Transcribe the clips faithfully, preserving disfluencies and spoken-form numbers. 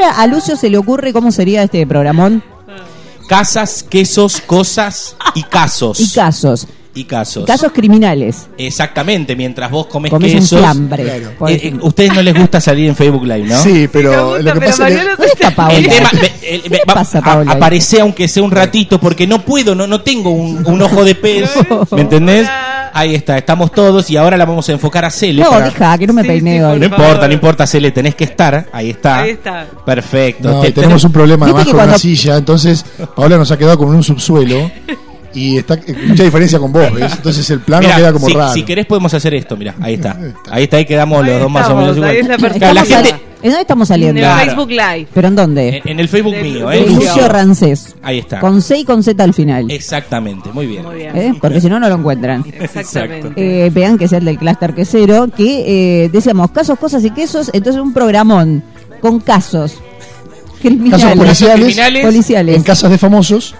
ahora a Lucio se le ocurre cómo sería este programón. Casas, quesos, cosas y casos. Y casos. Y casos. Casos criminales. Exactamente, mientras vos comes Comes quesos. un fiambre. Claro. Eh, eh, ustedes no les gusta salir en Facebook Live, ¿no? Sí, pero gusta, lo que pero pasa Mario es no que... se está Paola? El tema, el, el, ¿Qué va, pasa, a- Paola? aparece aunque sea un ratito, porque no puedo, no, no tengo un, un ojo de pez, ¿me entendés? Ahí está, estamos todos y ahora la vamos a enfocar a Cele. No, para- deja, que no me Sí, peiné sí, hoy. No por importa, favor. no importa, Cele, tenés que estar. Ahí está. Ahí está. Perfecto. No, Te- y tenemos un problema Viste además que con cuando- una silla, entonces Paola nos ha quedado como en un subsuelo y está eh, mucha diferencia con vos, ¿ves? Entonces el plano Mirá, queda como si, raro. si querés podemos hacer esto, mira, ahí está. Ahí está. Ahí está, ahí quedamos Ahí los dos más o menos estamos, ahí igual. es la Claro, persona. la Estamos gente, sal- ¿En dónde estamos En saliendo? el Claro. Facebook Live. ¿Pero en dónde? en, en el Facebook De- mío, de ¿eh? Lucio. Lucio Rancés. Ahí está. Con C y con Z al final. Exactamente, muy bien. Muy bien. ¿Eh? Porque si no, no lo encuentran. Exactamente. Eh, vean que es el del Cluster Quesero, que eh, decíamos casos, cosas y quesos, entonces un programón con casos criminales. Casos policiales, criminales policiales. en casas de famosos,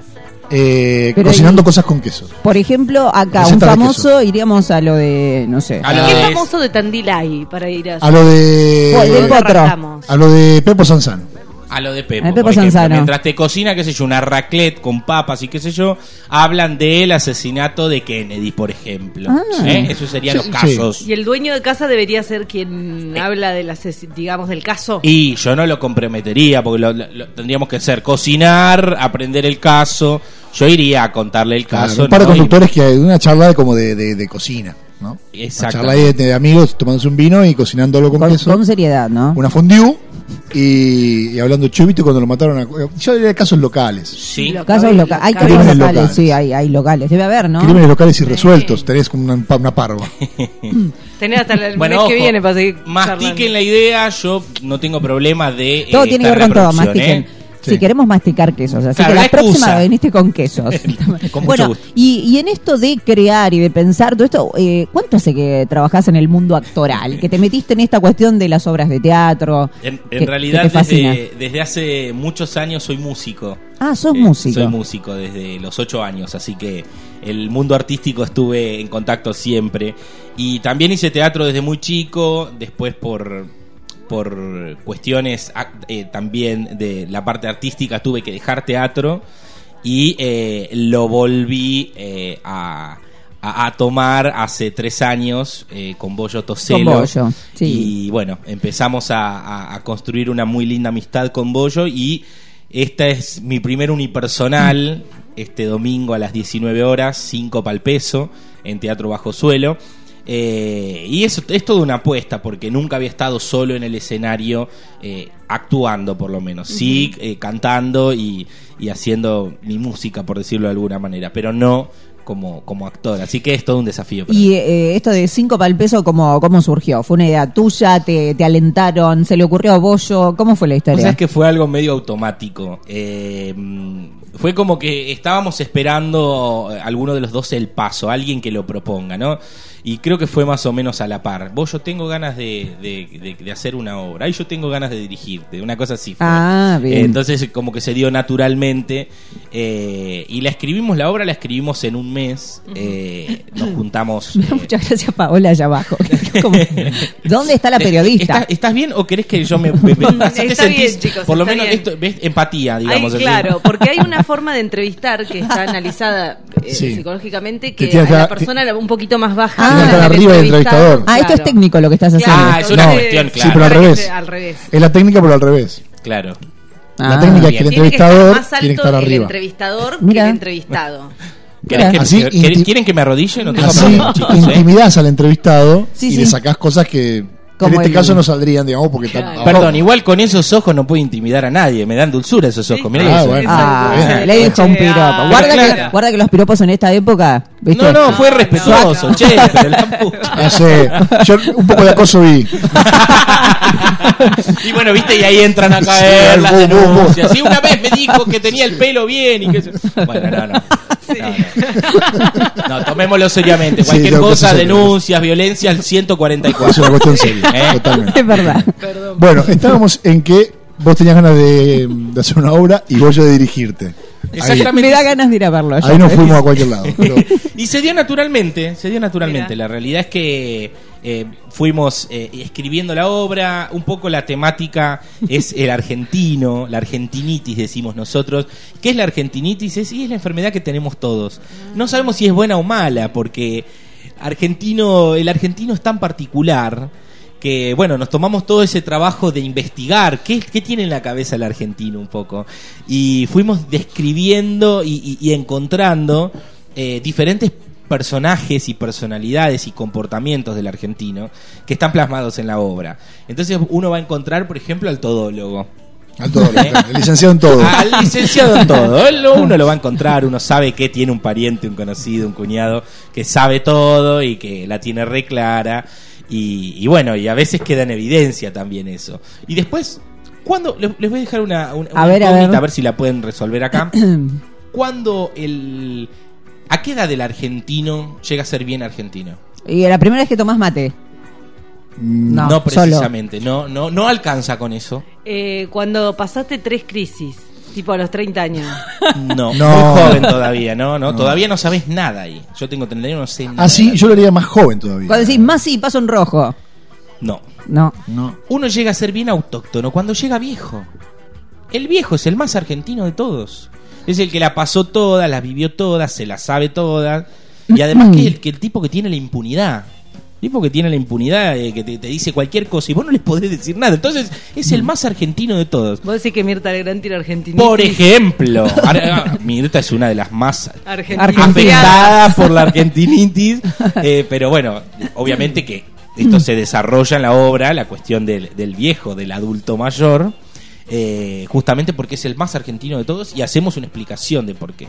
eh, Pero cocinando ahí- cosas con queso. Por ejemplo, acá un Receta de famoso, iríamos a lo de, no sé, A lo ¿Qué de- famoso de Tandil hay para ir a A lo de Pues, del potro. Arrancamos. a lo de Pepo Sanzano. A lo de Pepo, A Pepo por ejemplo, Sanzano. mientras te cocina, qué sé yo, una raclette con papas y qué sé yo, hablan del asesinato de Kennedy, por ejemplo. Ah. ¿Eh? Esos serían Sí, los casos. Y el dueño de casa debería ser quien habla del ases- digamos del caso. Y yo no lo comprometería, porque lo, lo- lo- tendríamos que hacer cocinar, aprender el caso. Yo iría a contarle el Claro, caso. un par de ¿no? Y- conductores que hay una charla de, como de, de, de cocina, ¿no? Una Exacto. charla ahí de, de amigos tomándose un vino y cocinándolo con, con, queso. con seriedad, ¿no? Una fondue y, y hablando chubito cuando lo mataron a, yo diría casos locales. Sí. Lo- Casos locales. Hay casos Crímenes locales, locales. sí, hay, hay locales. Debe haber, ¿no? Crímenes locales Sí. irresueltos, tenés como una, una parva. Tener hasta el Bueno, mes ojo, que viene para seguir mastiquen charlando. la idea, yo no tengo problema de Todo eh, tiene que esta ver con todo, reproducción, mastiquen. ¿eh? Si Sí. queremos masticar quesos, así Claro, que la, la próxima excusa. veniste con quesos. Con mucho Bueno, gusto. y, y en esto de crear y de pensar todo esto, eh, ¿cuánto hace que trabajás en el mundo actoral? Que te metiste en esta cuestión de las obras de teatro. En, que- en que realidad, te fascina. desde, desde hace muchos años soy músico. Ah, sos Eh, músico. Soy músico desde los ocho años, así que el mundo artístico estuve en contacto siempre. Y también hice teatro desde muy chico, después por, por cuestiones ac- eh, también de la parte artística tuve que dejar teatro y eh, lo volví eh, a, a, a tomar hace tres años eh, con Bollo Toselo. Con Bollo, sí. Y bueno, empezamos a, a- a construir una muy linda amistad con Bollo y esta es mi primer unipersonal este domingo a las diecinueve horas, cinco pal peso, en Teatro Bajo Suelo. Eh, y eso es toda una apuesta porque nunca había estado solo en el escenario eh, actuando por lo menos, sí eh, cantando y, y haciendo mi música por decirlo de alguna manera, pero no como, como actor, así que es todo un desafío para Y mí. eh, esto de cinco para el peso, ¿cómo, ¿cómo surgió? ¿Fue una idea tuya? ¿Te, te alentaron? ¿Se le ocurrió a Bollo? ¿Cómo fue la O historia? sea, es que fue algo medio automático. Eh, fue como que estábamos esperando eh, alguno de los dos el paso, alguien que lo proponga, ¿no? Y creo que fue más o menos a la par. Vos, yo tengo ganas de, de, de- de hacer una obra. Y yo tengo ganas de dirigirte. Una cosa así fue. Ah, bien. Eh, entonces, como que se dio naturalmente. eh, y la escribimos, la obra la escribimos en un mes. eh, nos juntamos. Me da eh, muchas gracias, Paola, allá abajo. Como, ¿dónde está la periodista? ¿Estás, estás bien o querés que yo me... me- me- así te Está sentís, bien, chicos, por lo está menos bien. esto, ¿ves? Empatía, digamos. Hay, así. claro, porque hay una forma de entrevistar que está analizada eh, Sí. psicológicamente Que que tiene a la que- persona un poquito más baja. Ah, la estar del arriba del entrevistador. Ah, esto es Claro. técnico lo que estás haciendo. Ah, es una entonces, cuestión, claro. Sí, pero al para que revés. sea al revés. Es la técnica, pero al revés. Claro. La Ah, técnica es que el Tiene que estar entrevistador más tiene que alto estar el arriba. entrevistador Mira. que el entrevistado. ¿Querés que- Así, ¿quieren, inti- quieren que me arrodille? No tengo Así problema, chicos. ¿eh? intimidás al entrevistado Sí, y sí. le sacás cosas que en Como este el- caso no saldrían, digamos, porque Claro. está- Perdón, igual con esos ojos no puedo intimidar a nadie. Me dan dulzura esos ojos. Mirá Ah, que eso. bueno. Ah, Exacto. le dijo un piropo. Ah, Guarda, claro. que, guarda que los piropos en esta época, ¿viste? No, no, fue No, respetuoso, no. che, pero la pucha. No sé, yo un poco de acoso vi. Y bueno, viste, y ahí entran a caer Sí, las bu, bu, bu. denuncias. Y una vez me dijo que tenía el pelo bien y que se- Bueno, no, no. No, no. No, tomémoslo seriamente. Sí, Cualquier tengo que cosa, ser serio. denuncias, violencia, al ciento cuarenta y Es cuatro. una cuestión seria, ¿Eh? totalmente. Es verdad. Bueno, estábamos en que vos tenías ganas de, de hacer una obra y vos yo de dirigirte. Ahí, Exactamente. Me da ganas de ir a verlo. ya. ahí nos fuimos a cualquier lado. Pero, Y se dio naturalmente, se dio naturalmente. Mira. La realidad es que eh, fuimos eh, escribiendo la obra. Un poco la temática es el argentino, la argentinitis, decimos nosotros. ¿Qué es la argentinitis? Es, y es la enfermedad que tenemos todos. No sabemos si es buena o mala, porque argentino, el argentino es tan particular que, bueno, nos tomamos todo ese trabajo de investigar qué, qué tiene en la cabeza el argentino un poco. Y fuimos describiendo y, y, y encontrando eh, diferentes personajes y personalidades y comportamientos del argentino que están plasmados en la obra. Entonces uno va a encontrar, por ejemplo, al todólogo. Al todólogo, ¿eh? El licenciado en todo. Al licenciado en todo. Uno lo va a encontrar, uno sabe que tiene un pariente, un conocido, un cuñado que sabe todo y que la tiene re clara. Y, y bueno, y a veces queda en evidencia también eso. Y después, ¿cuándo? Les, les voy a dejar una, una, a una ver, incógnita, a ver. a ver si la pueden resolver acá. ¿Cuándo el... ¿A qué edad el argentino llega a ser bien argentino? Y la primera vez que tomás mate. No, No, precisamente, no, no, no alcanza con eso. Eh, cuando pasaste tres crisis, tipo a los treinta años. No, No. muy joven todavía, ¿no? no, No. Todavía no sabes nada ahí. Yo tengo treinta y uno, no sé nada. Ah, sí, yo lo haría más joven todavía. Cuando decís más sí, paso en rojo. No. No. No. Uno llega a ser bien autóctono cuando llega viejo. El viejo es el más argentino de todos. Es el que la pasó todas, las vivió todas, se las sabe todas. Y además que es el, que el tipo que tiene la impunidad. El tipo que tiene la impunidad, eh, que te, te dice cualquier cosa y vos no les podés decir nada. Entonces es el más argentino de todos. Vos decís que Mirta Legrand tiene argentinitis. Por ejemplo, ahora, Mirta es una de las más Argentina. afectada por la argentinitis, eh, pero bueno, obviamente que esto se desarrolla en la obra, la cuestión del, del viejo, del adulto mayor, eh, justamente porque es el más argentino de todos y hacemos una explicación de por qué.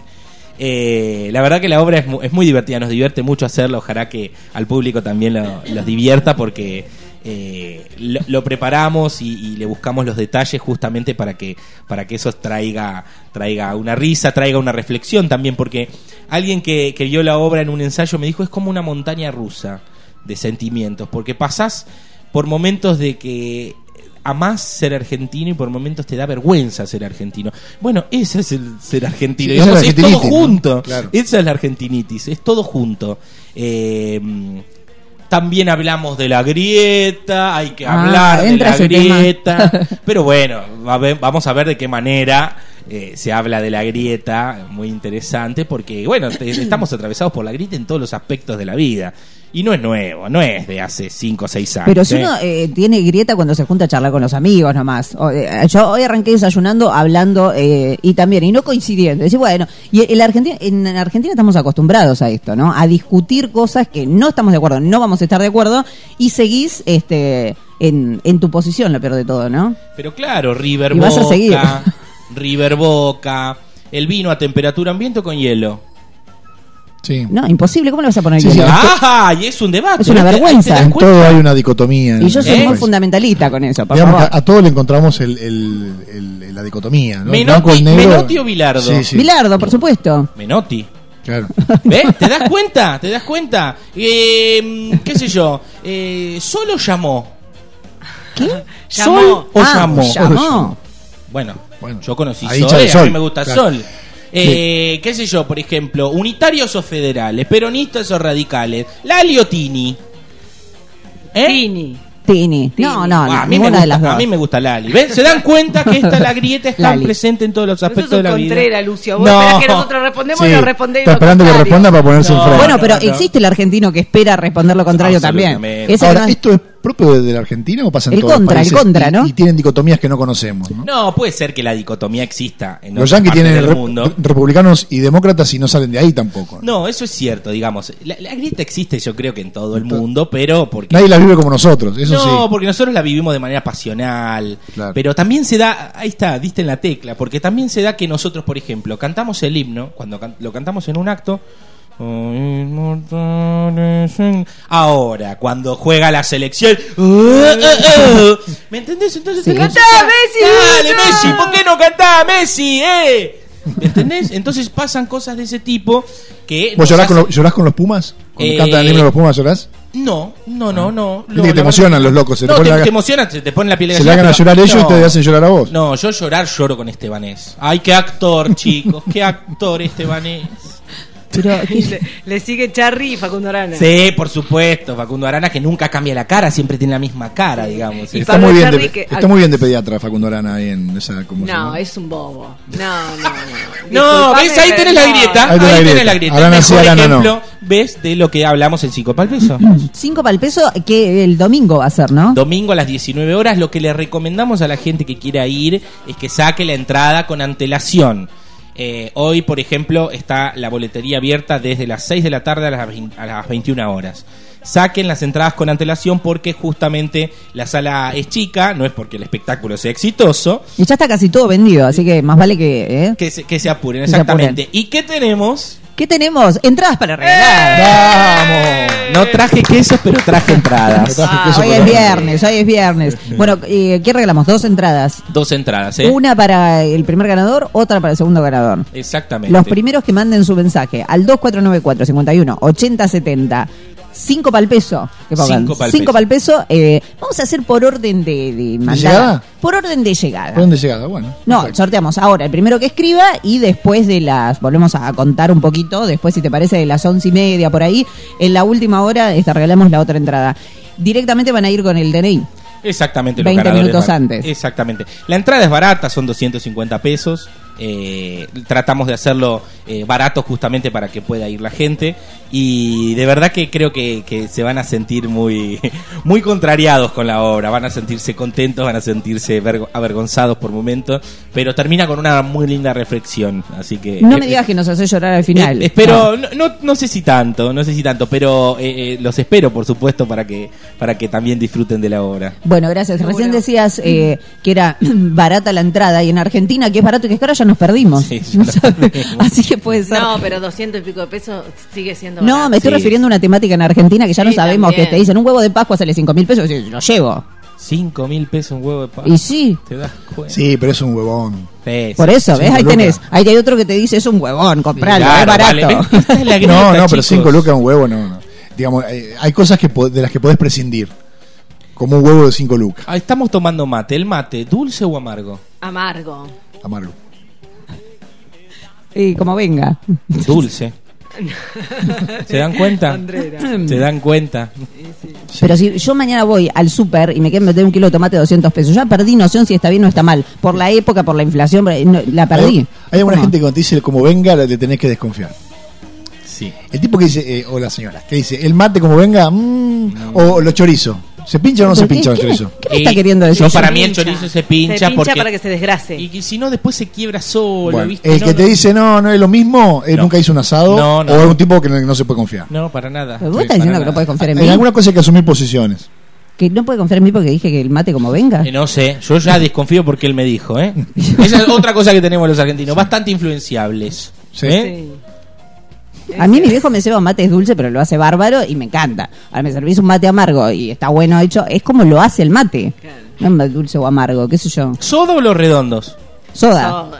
Eh, la verdad que la obra es muy, es muy divertida, nos divierte mucho hacerla, ojalá que al público también lo, los divierta porque eh, lo, lo preparamos y, y le buscamos los detalles justamente para que para que eso traiga traiga una risa, traiga una reflexión también, porque alguien que, que vio la obra en un ensayo me dijo es como una montaña rusa de sentimientos, porque pasás por momentos de que amás ser argentino y por momentos te da vergüenza ser argentino. Bueno, ese es el ser argentino. Sí, Digamos, esa es es la todo argentinitis, junto. ¿no? Claro. Esa es la argentinitis, es todo junto. Eh, también hablamos de la grieta, hay que Ah, hablar de entra la ese tema. grieta. Pero bueno, va a ver- vamos a ver de qué manera eh, se habla de la grieta, muy interesante, porque bueno, te- estamos atravesados por la grieta en todos los aspectos de la vida. Y no es nuevo, no es de hace cinco o seis años. Pero si ¿eh? uno eh, tiene grieta cuando se junta a charlar con los amigos nomás. O, eh, yo hoy arranqué desayunando, hablando eh, y también, y no coincidiendo. Decir, bueno, y el Argentina, en Argentina estamos acostumbrados a esto, ¿no? A discutir cosas que no estamos de acuerdo, no vamos a estar de acuerdo y seguís este en, en tu posición, lo peor de todo, ¿no? Pero claro, River Y vas a seguir. Boca, River Boca, el vino a temperatura ambiente o con hielo. Sí. No, imposible, ¿cómo le vas a poner Sí, hielo? sí. ¡Ah! Y es un debate. Es una ¿no? ¿Te- vergüenza. te das En cuenta? todo hay una dicotomía. Y yo soy ¿Eh? muy fundamentalista con eso, por Digamos, favor. a, a todo le encontramos el, el- el- la dicotomía, ¿no? El Menotti- blanco, el negro. Menotti o Bilardo. Sí, sí. Bilardo, por supuesto. Menotti. Claro. ¿Ves? ¿Te das cuenta? ¿Te das cuenta? Eh, ¿Qué sé yo? Eh, ¿Solo llamó? ¿Qué? Llamó. ¿Sol o Ah, llamó? llamó. Bueno, Bueno, yo conocí ahí Sol, echa el eh, a Sol, mí me gusta claro. Sol. Eh, ¿Qué sé yo? Por ejemplo, unitarios o federales, peronistas o radicales, Lali o Tini. ¿Eh? Tini. Tini. No, no, Ah, no, a, mí me ninguna gusta, de las dos. a mí me gusta Lali. ¿Ven? ¿Se dan cuenta que esta la grieta está Lali. presente en todos los Pero aspectos sos de la un vida? Contreras, Lucio. Vos No. esperás que nosotros respondemos Sí, y nos respondés está lo esperando que contrario. responda para ponerse No. enfrente. Bueno, pero no, no. existe el argentino que espera responder lo contrario también. Absolutamente. Ese Ahora, que no- ¿esto es propio de, de la Argentina o pasa en El todos contra, los el países? contra, y, ¿no? y tienen dicotomías que no conocemos, ¿no? No, puede ser que la dicotomía exista en Los otras yanquis partes tienen del re- mundo. republicanos y demócratas y no salen de ahí tampoco. No, eso es cierto, digamos. La, la grieta existe, yo creo que en todo el mundo, pero porque Nadie la vive como nosotros, eso no, sí. porque nosotros la vivimos de manera pasional. Claro. Pero también se da, ahí está, diste en la tecla, porque también se da que nosotros, por ejemplo, cantamos el himno, cuando can- lo cantamos en un acto. Ahora, cuando juega la selección, uh, uh, uh, ¿me entendés? Entonces Sí. te ¡Cantá, Messi! Dale, ¡Cantá! Messi, ¿por qué no cantás, Messi? Eh? ¿Me entendés? Entonces pasan cosas de ese tipo que ¿Vos nos llorás con, hacen- los, llorás con los Pumas? Cuando Eh, cantan el himno de los Pumas, ¿llorás? No, no, no, no. Viste que te emocionan los locos, se te no, pone te, la- te emocionan, se te ponen la piel de Se le gallina, hagan a pero- llorar ellos no. y te hacen llorar a vos. No, yo llorar lloro con Estebanés. Ay, qué actor, chicos, qué actor Estebanés. Pero, le, le sigue Charry y Facundo Arana. Sí, por supuesto, Facundo Arana, que nunca cambia la cara, siempre tiene la misma cara, digamos. Y Está Pablo muy bien Charri de, que- está muy bien de pediatra Facundo Arana ahí en esa como se No, llama. es un bobo. No, no, no. No, Disculpame, ves, ahí tenés pero la no. grieta, Ahí ahí tenés la tenés grieta. la grieta. Arana El sí, mejor Arana no. ejemplo, ves, de lo que hablamos en Cinco pal peso. cinco para el peso, que el domingo va a ser, ¿no? Domingo a las diecinueve horas, lo que le recomendamos a la gente que quiera ir es que saque la entrada con antelación. Eh, hoy, por ejemplo, está la boletería abierta desde las seis de la tarde a las, veinte a las veintiuna horas. Saquen las entradas con antelación porque justamente la sala es chica, no es porque el espectáculo sea exitoso, Y ya está casi todo vendido, así que más vale que... ¿eh? que se, que se apuren, Que se exactamente. apuren. ¿Y qué tenemos? ¿Qué tenemos? Entradas para regalar. ¡Vamos! No traje quesos, pero traje entradas. Traje Ah, queso Hoy por es ahí. viernes, hoy es viernes. Bueno, eh, ¿qué regalamos? Dos entradas. Dos entradas, ¿eh? Una para el primer ganador, otra para el segundo ganador. Exactamente. Los primeros que manden su mensaje al dos cuatro nueve cuatro, cincuenta y uno, ochenta setenta. Cinco pa'l peso. Que pongan. Cinco pa'l Cinco peso. pa'l peso. eh, vamos a hacer por orden de, de mandada. llegada? Por orden de llegada. ¿Por dónde llegada? Bueno. No, perfecto. sorteamos ahora el primero que escriba y después de las, volvemos a contar un poquito, después si te parece de las once y media por ahí, en la última hora esta, regalamos la otra entrada. Directamente van a ir con el D N I. Exactamente, los veinte ganadores minutos van- antes. Exactamente. La entrada es barata, son doscientos cincuenta pesos. Eh, tratamos de hacerlo eh, barato justamente para que pueda ir la gente. Y de verdad que creo que, que se van a sentir muy, muy contrariados con la obra. Van a sentirse contentos, van a sentirse vergo- avergonzados por momentos. Pero termina con una muy linda reflexión. Así que. No eh, me digas que nos hace llorar al final. eh, espero, no. No, no sé si tanto, no sé si tanto, pero eh, eh, los espero, por supuesto, para que, para que también disfruten de la obra. Bueno, gracias. Seguro. Recién decías eh, que era barata la entrada y en Argentina que es barato y que es caro ya nos perdimos. Sí, ya No nos sabe. perdimos. Así que puede ser. No, pero doscientos y pico de pesos sigue siendo No, barato. me estoy Sí. refiriendo a una temática en Argentina que ya Sí, no sabemos, también. que te dicen un huevo de Pascua sale cinco mil pesos y lo llevo. Cinco mil pesos un huevo de pan. Y sí, ¿Te das cuenta? Sí, pero es un huevón. Sí, por sí. eso, cinco ¿ves? Ahí lucas. tenés. Ahí hay otro que te dice es un huevón, compralo, Claro, es barato. vale, ¿ven? Esta es la grieta, No, no, pero chicos. cinco lucas un huevo, no, no. Digamos, eh, hay cosas que po- de las que podés prescindir. Como un huevo de cinco lucas. Ah, estamos tomando mate. ¿El mate dulce o amargo? Amargo. Amargo. Y como venga. Dulce. ¿Se dan cuenta? Andrera. ¿Se dan cuenta? Pero si yo mañana voy al súper y me quieren meter un kilo de tomate de doscientos pesos, ya perdí noción si está bien o está mal. Por la época, por la inflación, pero no, la perdí. Hay, hay alguna ¿Cómo? gente que cuando te dice como venga, le tenés que desconfiar. Sí. El tipo que dice, eh, o la señora, que dice, el mate como venga, mm, o los chorizos. ¿Se pincha o no se ¿Pero qué- pincha los qué me- chorizos? ¿Qué me está queriendo decir? Yo Se para mí el pincha. chorizo se pincha, Se pincha porque para que se desgrase. y que si no después se quiebra solo, Bueno, ¿viste? el No, que no. te dice no, no es lo mismo, él No. nunca hizo un asado, No, no. o es un tipo que no, no se puede confiar. No, para nada. Pero vos Sí, estás diciendo para que no nada. puedes confiar en En mí. alguna cosa hay que asumir posiciones. Que no puede confiar en mí porque dije que el mate como venga. Eh, no sé, yo ya desconfío porque él me dijo, ¿eh? Esa es otra cosa que tenemos los argentinos, bastante influenciables. Sí. ¿eh? Sí. A mí mi viejo me ceba mates dulce, pero lo hace bárbaro y me encanta. Ahora me servís un mate amargo y está bueno hecho. Es como lo hace el mate. Claro. No es dulce o amargo, qué sé yo. ¿Soda o los redondos? Soda. Soda.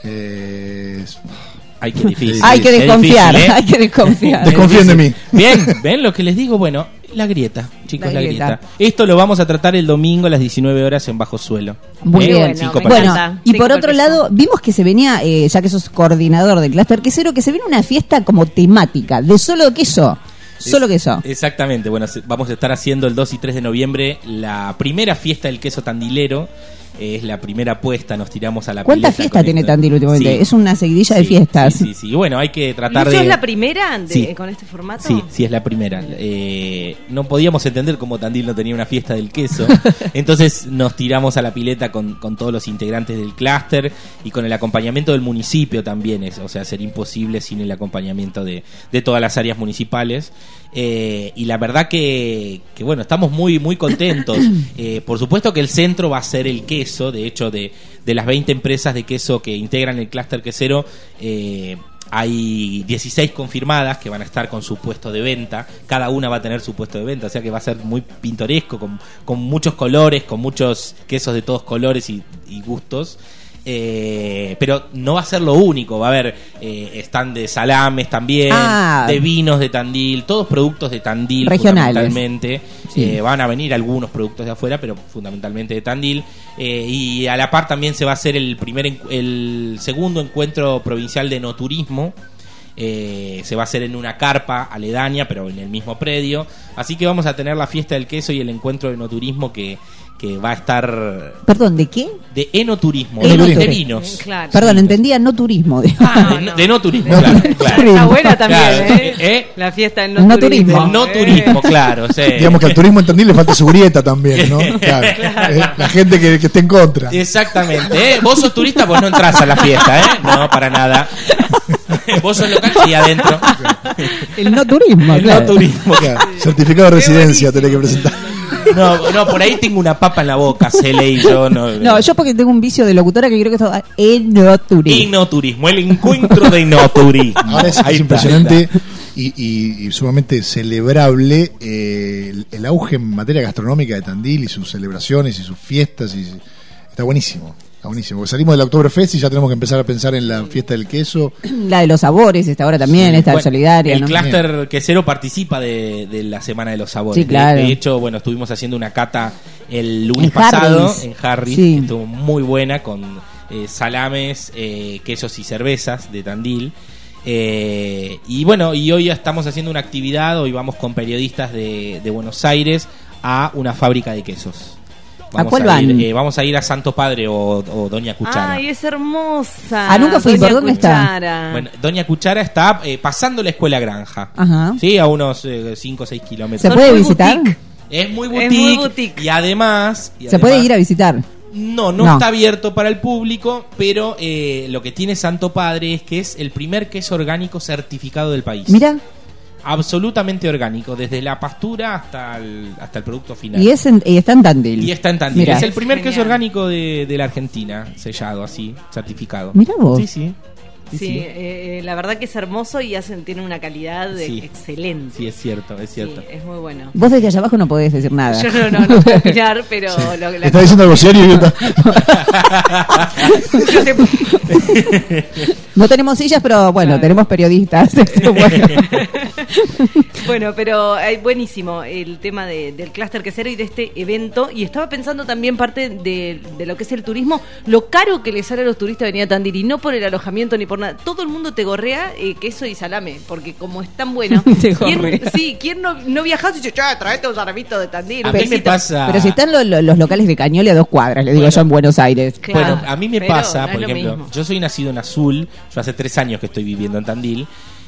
Eh, Ay, qué difícil. Hay que Qué desconfiar, difícil, ¿eh? hay que desconfiar. Desconfíen de mí. Bien, ¿ven lo que les digo? Bueno, la grieta, chicos, La la, grieta. grieta. Esto lo vamos a tratar el domingo a las diecinueve horas en Bajo Suelo. Muy ¿Eh? bien. Bueno, Cinco me para- Bueno, encanta. y Cinco por otro pesos. lado, vimos que se venía, eh, ya que sos coordinador del Cluster Quesero, que se viene una fiesta como temática, de solo queso. Solo Es- queso. Exactamente, bueno, se- vamos a estar haciendo el dos y tres de noviembre la primera fiesta del queso tandilero. Eh, Es la primera apuesta, nos tiramos a la ¿Cuántas pileta fiestas con tiene esto. Tandil últimamente? Sí. Es una seguidilla de Sí, fiestas. Sí, sí, sí. Y bueno, hay que ¿Y tratar eso de... es la primera de- Sí. con este formato? Sí, sí, es la primera. Eh, no podíamos entender cómo Tandil no tenía una fiesta del queso. Entonces nos tiramos a la pileta con, con todos los integrantes del clúster y con el acompañamiento del municipio también. Es, o sea, sería imposible sin el acompañamiento de, de todas las áreas municipales. Eh, y la verdad que, que, bueno, estamos muy, muy contentos. Eh, por supuesto que el centro va a ser el queso. De hecho, de, de las veinte empresas de queso que integran el clúster quesero, eh, hay dieciséis confirmadas que van a estar con su puesto de venta. Cada una va a tener su puesto de venta, o sea que va a ser muy pintoresco, con, con muchos colores, con muchos quesos de todos colores y, y gustos. Eh, pero no va a ser lo único, va a haber eh, stand de salames también, Ah. de vinos de Tandil, todos productos de Tandil Regionales. fundamentalmente. Sí. Eh, van a venir algunos productos de afuera, pero fundamentalmente de Tandil. Eh, y a la par también se va a hacer el primer encu- el segundo encuentro provincial de no turismo. Eh, se va a hacer en una carpa aledaña, pero en el mismo predio. Así que vamos a tener la fiesta del queso y el encuentro de enoturismo que, que va a estar... Perdón, ¿de qué? De enoturismo, Enoturismo. de vinos. Claro. Perdón, entendía no turismo. de- Ah, de, no. de no turismo, No claro, turismo. claro. Está buena también, Claro, ¿eh? ¿eh? La fiesta del No no, turismo. Del no Eh. turismo, claro. Sí. Digamos que al turismo en Tandil le falta su grieta también, ¿no? Claro. Eh, La gente que, que esté en contra. Exactamente, ¿eh? Vos sos turista, pues no entras a la fiesta, ¿eh? No, para nada. Vos sos local y adentro. El no turismo, El claro. no turismo. Claro, certificado de residencia tenés que presentar. No, no, por ahí tengo una papa en la boca, Cele y yo. No, No, yo porque tengo un vicio de locutora que creo que esto es no turismo. Enoturismo, el encuentro de enoturismo. Ahora es, Ahí es está, impresionante ahí está. y, y- y sumamente celebrable eh, el, el auge en materia gastronómica de Tandil y sus celebraciones y sus fiestas. Y, está buenísimo, está buenísimo. Porque salimos del Oktoberfest y ya tenemos que empezar a pensar en la fiesta del queso. La de los sabores está ahora también, está Bueno, solidaria, el ¿no? clúster quesero participa de, de la Semana de los Sabores. Sí, claro. De, de hecho, bueno, estuvimos haciendo una cata el lunes En pasado Harris. en Harris, Sí. que estuvo muy buena con eh, salames, eh, quesos y cervezas de Tandil. Eh, y bueno, y hoy estamos haciendo una actividad, hoy vamos con periodistas de, de Buenos Aires a una fábrica de quesos. ¿A cuál ir, van? eh, vamos a ir a Santo Padre o, o Doña Cuchara. Ay, es hermosa. Ah, nunca fui. Doña ¿Por dónde está? Cuchara. Bueno, Doña Cuchara está eh, pasando la escuela granja. Ajá. Sí, a unos cinco o seis kilómetros. ¿Se Son puede muy visitar? boutique. Es muy Es boutique. muy boutique. Y además... y ¿Se puede además- ir a visitar? No, no, No. está abierto para el público, pero eh, lo que tiene Santo Padre es que es el primer queso orgánico certificado del país. Mira, Absolutamente orgánico, desde la pastura hasta el, hasta el producto final. y, es en- y está en Tandil. Y está en Tandil. Mira. Es el primer Genial. queso orgánico de, de la Argentina, sellado así, certificado. Mira vos. Sí, sí. Sí, Sí, sí. eh, eh, la verdad que es hermoso y hacen, tiene una calidad de- Sí. excelente. Sí, es cierto, es cierto. Sí, es muy bueno. Vos desde allá abajo no podés decir nada. Yo no, no, no puedo opinar, pero lo, la- ¿Está diciendo algo serio? Iuta? yo sé- No tenemos sillas, pero bueno, Claro. tenemos periodistas. Esto, bueno. Bueno, pero hay buenísimo el tema de- del clúster quesero y de este evento. Y estaba pensando también parte de, de lo que es el turismo, lo caro que le sale a los turistas venir a Tandil, y no por el alojamiento ni por nada. Todo el mundo te gorrea eh, queso y salame, porque como es tan bueno. Te ¿quién- gorrea. Sí, ¿quién no, no viajás y dice, cha, traete un salamito de Tandil? A un mí me quesito"? pasa... Pero si están lo- lo- los locales de Cañoli a dos cuadras, le digo Bueno. yo en Buenos Aires. Claro, Bueno, a mí me pero pasa, no es por lo ejemplo, mismo. yo soy nacido en Azul, yo hace tres años que estoy viviendo en Tandil,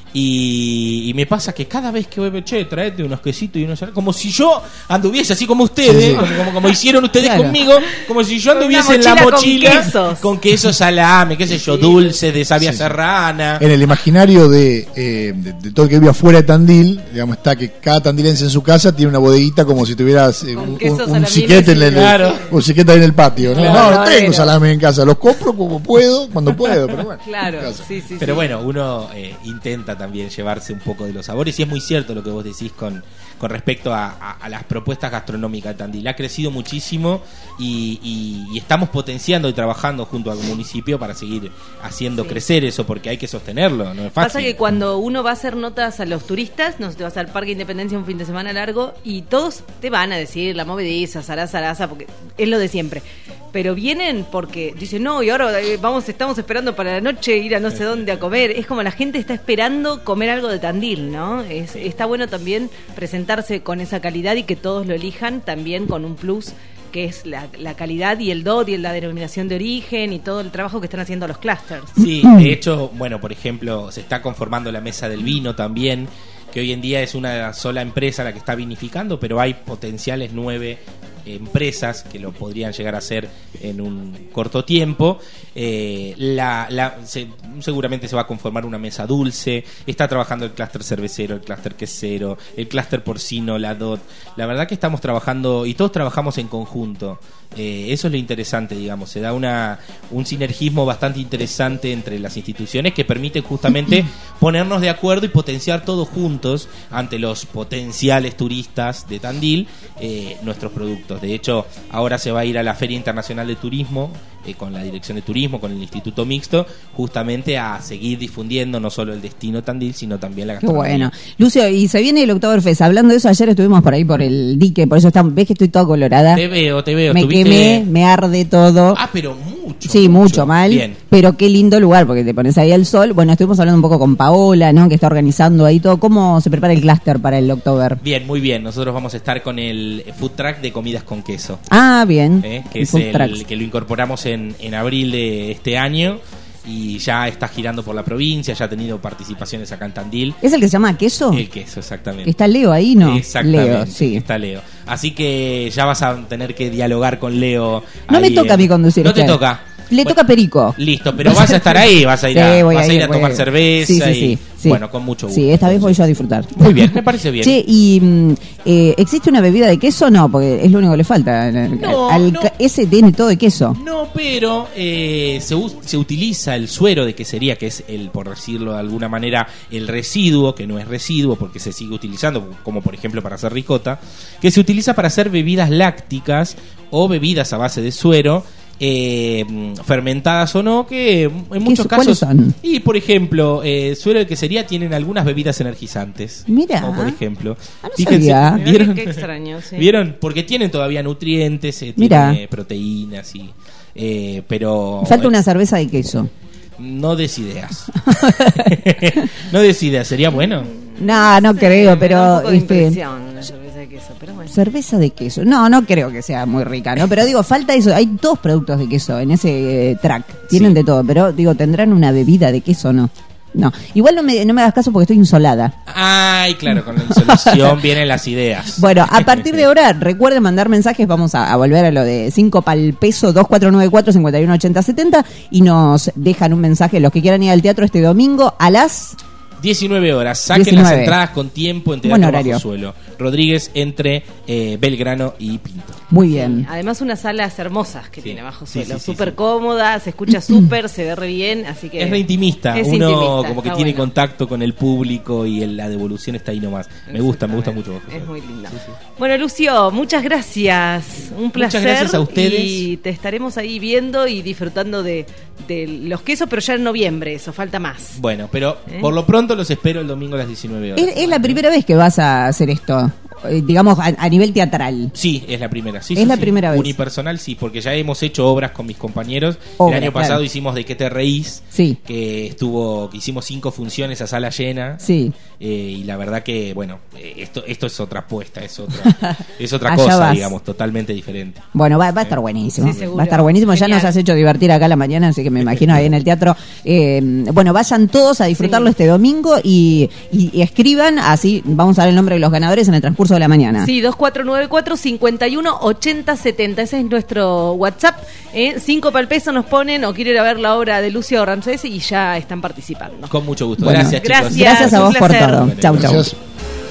y, y me pasa que cada vez que voy, che, traete unos quesitos y unos salames, como si yo anduviese así como ustedes, Sí, sí. Como, como, como hicieron ustedes Claro. conmigo, como si yo Con una anduviese en la mochila con mochila quesos. con queso, salame, qué sé yo, dulces de savia Sí, sí. serrana. En el imaginario de, eh, de, de todo el que vive afuera de Tandil, digamos, está que cada tandilense en su casa tiene una bodeguita como si tuvieras eh, Con un, quesos, un, un salamines siquete en el, Claro. un siquete ahí en el patio. ¿no? Claro. no, no Verdadero. tengo salame en casa, los compro como puedo, cuando puedo, pero bueno. Claro, en casa. sí, sí. Pero sí. bueno, uno eh, intenta también llevarse un poco de los sabores, y es muy cierto lo que vos decís con, con respecto a, a- a las propuestas gastronómicas de Tandil. Ha crecido muchísimo y, y- y estamos potenciando y trabajando junto al municipio para seguir haciendo Sí. crecer eso, porque hay que sostenerlo, no es fácil. Pasa que cuando uno va a hacer notas a los turistas, no sé, te vas al Parque Independencia un fin de semana largo y todos te van a decir la movediza, zaraza, zaraza, porque es lo de siempre. Pero vienen porque dicen, no, y ahora eh, vamos, estamos esperando para la noche ir a no sé dónde a comer. Es como la gente está esperando comer algo de Tandil, ¿no? Es, está bueno también presentarse con esa calidad y que todos lo elijan también con un plus, que es la, la calidad y el D O T y la denominación de origen y todo el trabajo que están haciendo los clusters. Sí, de hecho, bueno, por ejemplo, se está conformando la mesa del vino también, que hoy en día es una sola empresa la que está vinificando, pero hay potenciales nueve empresas que lo podrían llegar a hacer en un corto tiempo. Eh, la, la- se- seguramente se va a conformar una mesa dulce. Está trabajando el clúster cervecero, el clúster quesero, el clúster porcino, la D O T. La verdad que estamos trabajando y todos trabajamos en conjunto. Eh, eso es lo interesante, digamos. Se da una un sinergismo bastante interesante entre las instituciones que permite justamente ponernos de acuerdo y potenciar todos juntos ante los potenciales turistas de Tandil eh, nuestros productos. De hecho, ahora se va a ir a la Feria Internacional de Turismo eh, con la Dirección de Turismo, con el Instituto Mixto, justamente a seguir difundiendo no solo el destino Tandil, sino también la Qué gastronomía. bueno. Lucio, y se viene el Oktoberfest. Hablando de eso, ayer estuvimos por ahí por el dique, por eso estamos, ves que estoy toda colorada. Te veo, te veo. Me estuviste- quemé, me arde todo. Ah, pero mucho. mucho. Sí, mucho mal. Bien. Pero qué lindo lugar, porque te pones ahí al sol. Bueno, estuvimos hablando un poco con Paola, ¿no? Que está organizando ahí todo. ¿Cómo se prepara el clúster para el October? Bien, muy bien. Nosotros vamos a estar con el food truck de comidas con queso. Ah, bien. ¿eh? Que El es food el trucks. que lo incorporamos en, en abril de este año. Y ya está girando por la provincia, ya ha tenido participaciones acá en Tandil. ¿Es el que se llama queso? El queso, exactamente. ¿Está Leo ahí, no? Exactamente, Leo, sí. está Leo. Así que ya vas a tener que dialogar con Leo. No me ahí toca en- a mí conducir. No este te año. toca. Le Bueno, toca a Perico. Listo, pero vas a estar ahí, vas a ir a, Sí, voy vas a ir, ir a voy tomar cerveza Sí, sí, y sí, sí. bueno, con mucho gusto. Sí, esta vez voy yo a disfrutar. Muy bien, me parece bien. Che, y mm, eh, ¿existe una bebida de queso? No, porque es lo único que le falta. No, Al- no. Ese tiene todo de queso. No, pero eh, se, us- se utiliza el suero de quesería, que es el, por decirlo de alguna manera, el residuo, que no es residuo porque se sigue utilizando, como por ejemplo para hacer ricota, que se utiliza para hacer bebidas lácticas o bebidas a base de suero. Eh, fermentadas o no, que en muchos ¿Cuáles casos son? y por ejemplo eh, suero de quesería tienen algunas bebidas energizantes. Mira. Como por ejemplo, Ah, no sabía. Mirá ¿vieron? qué- qué extraño, sí. ¿Vieron? Porque tienen todavía nutrientes, eh, Mirá. tiene proteínas y eh, pero Falta una cerveza de queso. no des ideas. No des ideas, sería bueno. No, no Sí, creo, me da pero un poco de este, impresión la cerveza de queso, pero bueno. cerveza de queso. No, no creo que sea muy rica, ¿no? Pero digo, falta eso. Hay dos productos de queso en ese eh, track. Tienen Sí. de todo, pero digo, ¿tendrán una bebida de queso o no? No. Igual no me, no me hagas caso porque estoy insolada. Ay, claro, con la insolación vienen las ideas. Bueno, a partir de ahora, recuerden mandar mensajes, vamos a, a volver a lo de cinco pal peso, dos cuatro nueve cuatro, cinco uno ocho cero siete cero, y nos dejan un mensaje los que quieran ir al teatro este domingo a las... diecinueve horas, saquen diecinueve. las entradas con tiempo en Buen Teatro horario. Bajo Suelo. Rodríguez entre eh, Belgrano y Pinto. Muy bien. Además unas salas hermosas que Sí. tiene bajo Sí, suelo, sí, sí, súper sí. cómoda, se escucha súper, se ve re bien, así que Es re intimista, es uno intimista, como que está tiene bueno. contacto con el público y el- la devolución está ahí nomás. Me gusta, me gusta mucho. Bajo Es Suelo. muy linda. Sí, sí. Bueno, Lucio, muchas gracias. Un placer. Muchas gracias a ustedes. Y te estaremos ahí viendo y disfrutando de, de los quesos, pero ya en noviembre, eso falta más. Bueno, pero ¿Eh? por lo pronto los espero el domingo a las diecinueve horas. Es, es la primera vez que vas a hacer esto, eh, digamos, a, a nivel teatral. Sí, es la primera. Sí, Es sí, la sí. primera vez. Unipersonal, sí, porque ya hemos hecho obras con mis compañeros. Obras, el año pasado claro. hicimos De qué te reís, Sí. que estuvo, que hicimos cinco funciones a sala llena. Sí. Eh, y la verdad que, bueno, eh, esto esto es otra apuesta, es otra, es otra Allá cosa, vas. digamos, totalmente diferente. Bueno, va, va a estar buenísimo. Sí, seguro. Va a estar buenísimo. Ya Genial. nos has hecho divertir acá a la mañana, así que me imagino ahí en el teatro. Eh, bueno, vayan todos a disfrutarlo Sí. este domingo y, y- y escriban, así vamos a dar el nombre de los ganadores en el transcurso de la mañana. Sí, dos cuatro nueve cuatro, cinco uno ocho cero siete cero. Ese es nuestro WhatsApp. ¿eh? Cinco pal peso nos ponen o quieren ir a ver la obra de Lucio Ramsés y ya están participando. Con mucho gusto. Bueno, gracias, chicos. gracias. Gracias a un vos por placer. todo. Chau, chau. Gracias.